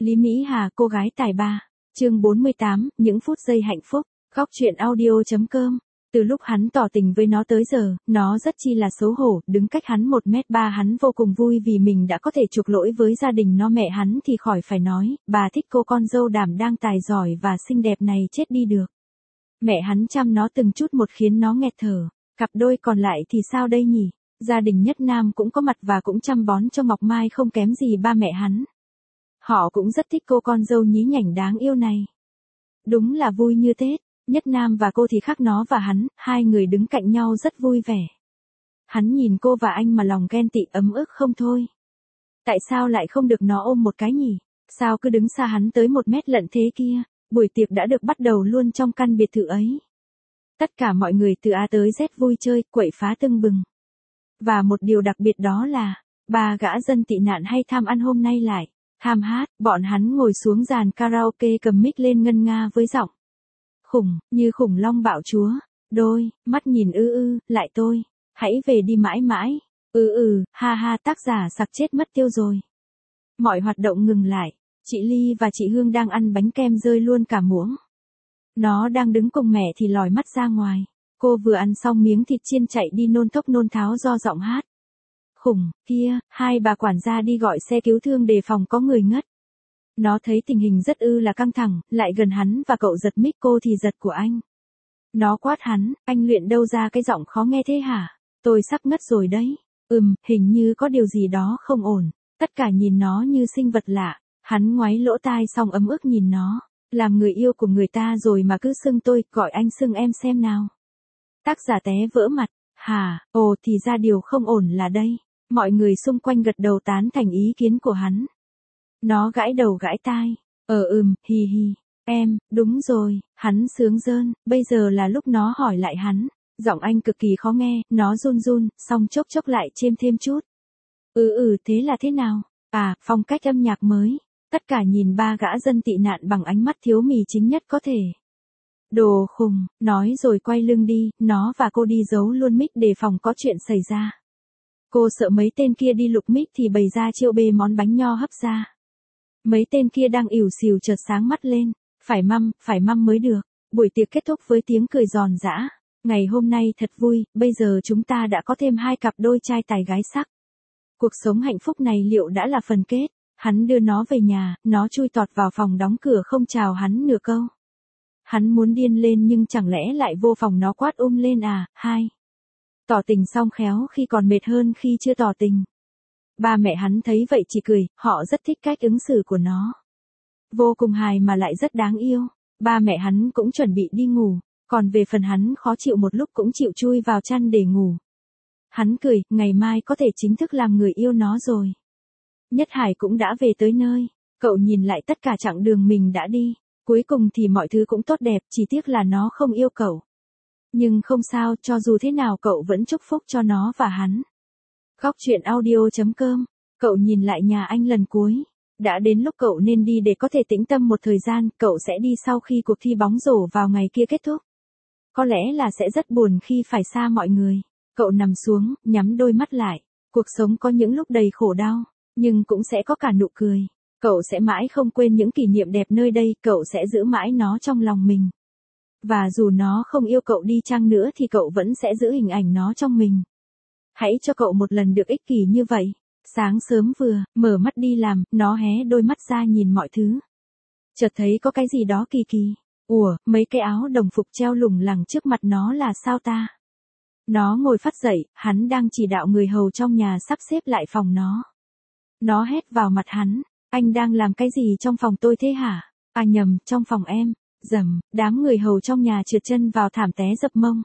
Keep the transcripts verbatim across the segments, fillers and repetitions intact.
Lý Mỹ Hà, cô gái tài ba. Chương bốn mươi tám, những phút giây hạnh phúc. Góc truyện audio.com. Từ lúc hắn tỏ tình với nó tới giờ, nó rất chi là xấu hổ, đứng cách hắn một mét ba hắn vô cùng vui vì mình đã có thể chuộc lỗi với gia đình nó. Mẹ hắn thì khỏi phải nói, bà thích cô con dâu đảm đang tài giỏi và xinh đẹp này chết đi được. Mẹ hắn chăm nó từng chút một khiến nó nghẹt thở. Cặp đôi còn lại thì sao đây nhỉ? Gia đình Nhất Nam cũng có mặt và cũng chăm bón cho Ngọc Mai không kém gì ba mẹ hắn. Họ cũng rất thích cô con dâu nhí nhảnh đáng yêu này. Đúng là vui như Tết. Nhất Nam và cô thì khác, nó và hắn, hai người đứng cạnh nhau rất vui vẻ. Hắn nhìn cô và anh mà lòng ghen tị ấm ức không thôi. Tại sao lại không được nó ôm một cái nhỉ? Sao cứ đứng xa hắn tới một mét lận thế kia? Buổi tiệc đã được bắt đầu luôn trong căn biệt thự ấy. Tất cả mọi người từ A tới Z vui chơi, quậy phá tưng bừng. Và một điều đặc biệt đó là, ba gã dân tị nạn hay tham ăn hôm nay lại tham hát. Bọn hắn ngồi xuống dàn karaoke cầm mic lên ngân nga với giọng khủng, như khủng long bạo chúa. Đôi mắt nhìn ư ư, lại tôi, hãy về đi mãi mãi. Ừ ừ, ha ha, tác giả sặc chết mất tiêu rồi. Mọi hoạt động ngừng lại. Chị Ly và chị Hương đang ăn bánh kem rơi luôn cả muỗng. Nó đang đứng cùng mẹ thì lòi mắt ra ngoài. Cô vừa ăn xong miếng thịt chiên chạy đi nôn thốc nôn tháo do giọng hát khủng kia. Hai bà quản gia đi gọi xe cứu thương đề phòng có người ngất. Nó thấy tình hình rất ư là căng thẳng, lại gần hắn và cậu giật mic. Cô thì giật của anh. Nó quát hắn, anh luyện đâu ra cái giọng khó nghe thế hả? Tôi sắp ngất rồi đấy. Ừm, hình như có điều gì đó không ổn. Tất cả nhìn nó như sinh vật lạ. Hắn ngoáy lỗ tai xong ấm ức nhìn nó. Làm người yêu của người ta rồi mà cứ xưng tôi, gọi anh xưng em xem nào. Tác giả té vỡ mặt. Hà, ồ thì ra điều không ổn là đây. Mọi người xung quanh gật đầu tán thành ý kiến của hắn. Nó gãi đầu gãi tai. Ờ ừm, hi hi. Em, đúng rồi, hắn sướng rơn. Bây giờ là lúc nó hỏi lại hắn. Giọng anh cực kỳ khó nghe, nó run run, xong chốc chốc lại chêm thêm chút. Ừ ừ, thế là thế nào? À, phong cách âm nhạc mới. Tất cả nhìn ba gã dân tị nạn bằng ánh mắt thiếu mì chính nhất có thể. Đồ khùng, nói rồi quay lưng đi. Nó và cô đi giấu luôn mic để phòng có chuyện xảy ra. Cô sợ mấy tên kia đi lục mic thì bày ra chiêu bê món bánh nho hấp ra. Mấy tên kia đang ỉu xìu chợt sáng mắt lên. Phải măm, phải măm mới được. Buổi tiệc kết thúc với tiếng cười giòn giã. Ngày hôm nay thật vui, bây giờ chúng ta đã có thêm hai cặp đôi trai tài gái sắc. Cuộc sống hạnh phúc này liệu đã là phần kết? Hắn đưa nó về nhà, nó chui tọt vào phòng đóng cửa không chào hắn nửa câu. Hắn muốn điên lên nhưng chẳng lẽ lại vô phòng nó quát um lên à? Hai. Tỏ tình xong khéo khi còn mệt hơn khi chưa tỏ tình. Ba mẹ hắn thấy vậy chỉ cười, họ rất thích cách ứng xử của nó. Vô cùng hài mà lại rất đáng yêu. Ba mẹ hắn cũng chuẩn bị đi ngủ, còn về phần hắn khó chịu một lúc cũng chịu chui vào chăn để ngủ. Hắn cười, ngày mai có thể chính thức làm người yêu nó rồi. Nhất Hải cũng đã về tới nơi. Cậu nhìn lại tất cả chặng đường mình đã đi. Cuối cùng thì mọi thứ cũng tốt đẹp, chỉ tiếc là nó không yêu cậu. Nhưng không sao, cho dù thế nào cậu vẫn chúc phúc cho nó và hắn. Góc truyện audio.com. Cậu nhìn lại nhà anh lần cuối. Đã đến lúc cậu nên đi để có thể tĩnh tâm một thời gian. Cậu sẽ đi sau khi cuộc thi bóng rổ vào ngày kia kết thúc. Có lẽ là sẽ rất buồn khi phải xa mọi người. Cậu nằm xuống, nhắm đôi mắt lại. Cuộc sống có những lúc đầy khổ đau, nhưng cũng sẽ có cả nụ cười. Cậu sẽ mãi không quên những kỷ niệm đẹp nơi đây. Cậu sẽ giữ mãi nó trong lòng mình. Và dù nó không yêu cậu đi chăng nữa thì cậu vẫn sẽ giữ hình ảnh nó trong mình. Hãy cho cậu một lần được ích kỷ như vậy. Sáng sớm vừa mở mắt đi làm, nó hé đôi mắt ra nhìn mọi thứ. Chợt thấy có cái gì đó kỳ kỳ. Ủa, mấy cái áo đồng phục treo lủng lẳng trước mặt nó là sao ta? Nó ngồi phắt dậy, hắn đang chỉ đạo người hầu trong nhà sắp xếp lại phòng nó. Nó hét vào mặt hắn, anh đang làm cái gì trong phòng tôi thế hả? À nhầm, trong phòng em. Dầm, đám người hầu trong nhà trượt chân vào thảm té dập mông.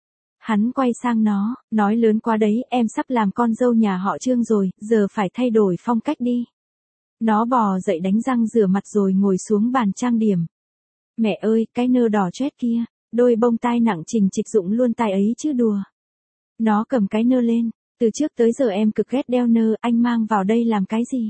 Hắn quay sang nó, nói lớn quá đấy, em sắp làm con dâu nhà họ Trương rồi, giờ phải thay đổi phong cách đi. Nó bò dậy đánh răng rửa mặt rồi ngồi xuống bàn trang điểm. Mẹ ơi, cái nơ đỏ chét kia, đôi bông tai nặng trình trịch dụng luôn tai ấy chứ đùa. Nó cầm cái nơ lên, từ trước tới giờ em cực ghét đeo nơ, anh mang vào đây làm cái gì?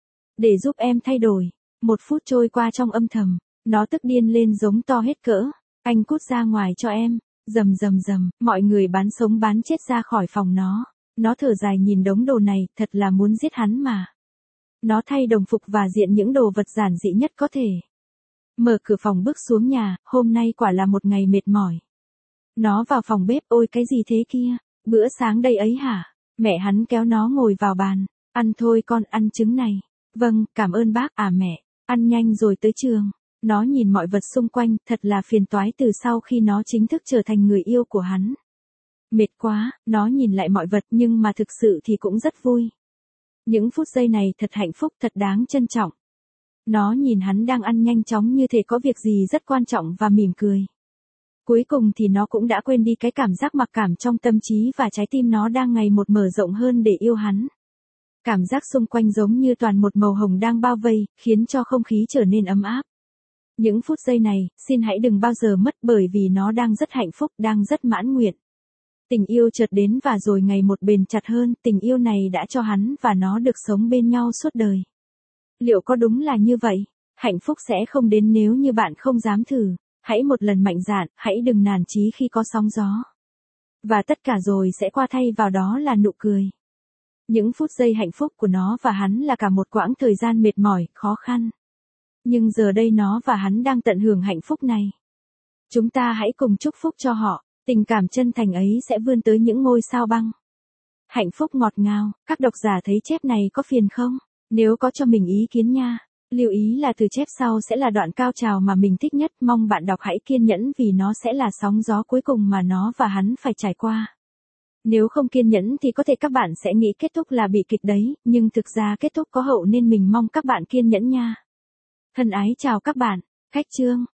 Để giúp em thay đổi. Một phút trôi qua trong âm thầm, nó tức điên lên giống to hết cỡ. Anh cút ra ngoài cho em. Rầm rầm rầm, mọi người bán sống bán chết ra khỏi phòng nó. Nó thở dài nhìn đống đồ này, thật là muốn giết hắn mà. Nó thay đồng phục và diện những đồ vật giản dị nhất có thể. Mở cửa phòng bước xuống nhà, hôm nay quả là một ngày mệt mỏi. Nó vào phòng bếp, ôi cái gì thế kia, bữa sáng đây ấy hả? Mẹ hắn kéo nó ngồi vào bàn, ăn thôi con, ăn trứng này. Vâng, cảm ơn bác, à mẹ, ăn nhanh rồi tới trường. Nó nhìn mọi vật xung quanh, thật là phiền toái từ sau khi nó chính thức trở thành người yêu của hắn. Mệt quá, nó nhìn lại mọi vật nhưng mà thực sự thì cũng rất vui. Những phút giây này thật hạnh phúc, thật đáng trân trọng. Nó nhìn hắn đang ăn nhanh chóng như thể có việc gì rất quan trọng và mỉm cười. Cuối cùng thì nó cũng đã quên đi cái cảm giác mặc cảm trong tâm trí và trái tim nó đang ngày một mở rộng hơn để yêu hắn. Cảm giác xung quanh giống như toàn một màu hồng đang bao vây, khiến cho không khí trở nên ấm áp. Những phút giây này, xin hãy đừng bao giờ mất bởi vì nó đang rất hạnh phúc, đang rất mãn nguyện. Tình yêu chợt đến và rồi ngày một bền chặt hơn, tình yêu này đã cho hắn và nó được sống bên nhau suốt đời. Liệu có đúng là như vậy? Hạnh phúc sẽ không đến nếu như bạn không dám thử. Hãy một lần mạnh dạn, hãy đừng nản chí khi có sóng gió. Và tất cả rồi sẽ qua thay vào đó là nụ cười. Những phút giây hạnh phúc của nó và hắn là cả một quãng thời gian mệt mỏi, khó khăn. Nhưng giờ đây nó và hắn đang tận hưởng hạnh phúc này. Chúng ta hãy cùng chúc phúc cho họ, tình cảm chân thành ấy sẽ vươn tới những ngôi sao băng. Hạnh phúc ngọt ngào, các độc giả thấy chép này có phiền không? Nếu có cho mình ý kiến nha. Lưu ý là từ chép sau sẽ là đoạn cao trào mà mình thích nhất, mong bạn đọc hãy kiên nhẫn vì nó sẽ là sóng gió cuối cùng mà nó và hắn phải trải qua. Nếu không kiên nhẫn thì có thể các bạn sẽ nghĩ kết thúc là bị kịch đấy, nhưng thực ra kết thúc có hậu nên mình mong các bạn kiên nhẫn nha. Thân ái chào các bạn, khách chương.